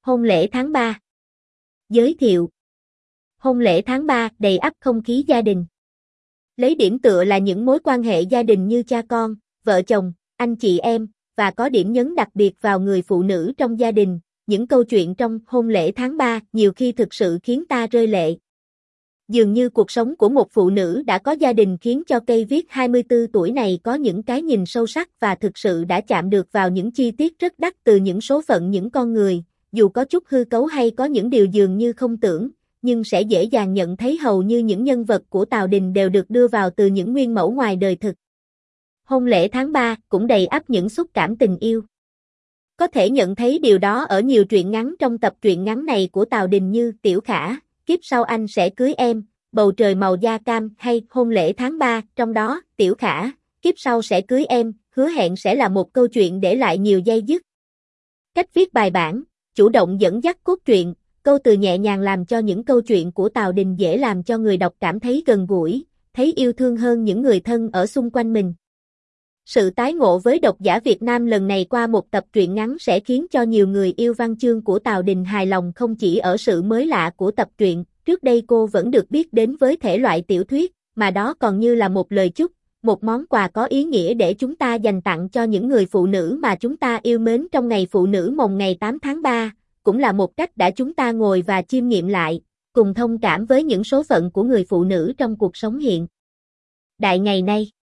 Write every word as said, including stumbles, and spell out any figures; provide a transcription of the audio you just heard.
Hôn lễ tháng ba. Giới thiệu. Hôn lễ tháng ba đầy ắp không khí gia đình. Lấy điểm tựa là những mối quan hệ gia đình như cha con, vợ chồng, anh chị em, và có điểm nhấn đặc biệt vào người phụ nữ trong gia đình. Những câu chuyện trong hôn lễ tháng ba nhiều khi thực sự khiến ta rơi lệ. Dường như cuộc sống của một phụ nữ đã có gia đình khiến cho cây viết hai mươi tư tuổi này có những cái nhìn sâu sắc và thực sự đã chạm được vào những chi tiết rất đắt từ những số phận những con người, dù có chút hư cấu hay có những điều dường như không tưởng, nhưng sẽ dễ dàng nhận thấy hầu như những nhân vật của Tào Đình đều được đưa vào từ những nguyên mẫu ngoài đời thực. Hôn lễ tháng ba cũng đầy ắp những xúc cảm tình yêu. Có thể nhận thấy điều đó ở nhiều truyện ngắn trong tập truyện ngắn này của Tào Đình như Tiểu Khả, Kiếp sau anh sẽ cưới em, Bầu trời màu da cam hay Hôn lễ tháng ba, trong đó, Tiểu Khả, Kiếp sau sẽ cưới em, hứa hẹn sẽ là một câu chuyện để lại nhiều dây dứt. Cách viết bài bản, chủ động dẫn dắt cốt truyện, câu từ nhẹ nhàng làm cho những câu chuyện của Tào Đình dễ làm cho người đọc cảm thấy gần gũi, thấy yêu thương hơn những người thân ở xung quanh mình. Sự tái ngộ với độc giả Việt Nam lần này qua một tập truyện ngắn sẽ khiến cho nhiều người yêu văn chương của Tào Đình hài lòng không chỉ ở sự mới lạ của tập truyện, trước đây cô vẫn được biết đến với thể loại tiểu thuyết, mà đó còn như là một lời chúc, một món quà có ý nghĩa để chúng ta dành tặng cho những người phụ nữ mà chúng ta yêu mến trong ngày phụ nữ mồng ngày tám tháng ba, cũng là một cách để chúng ta ngồi và chiêm nghiệm lại, cùng thông cảm với những số phận của người phụ nữ trong cuộc sống hiện đại ngày nay.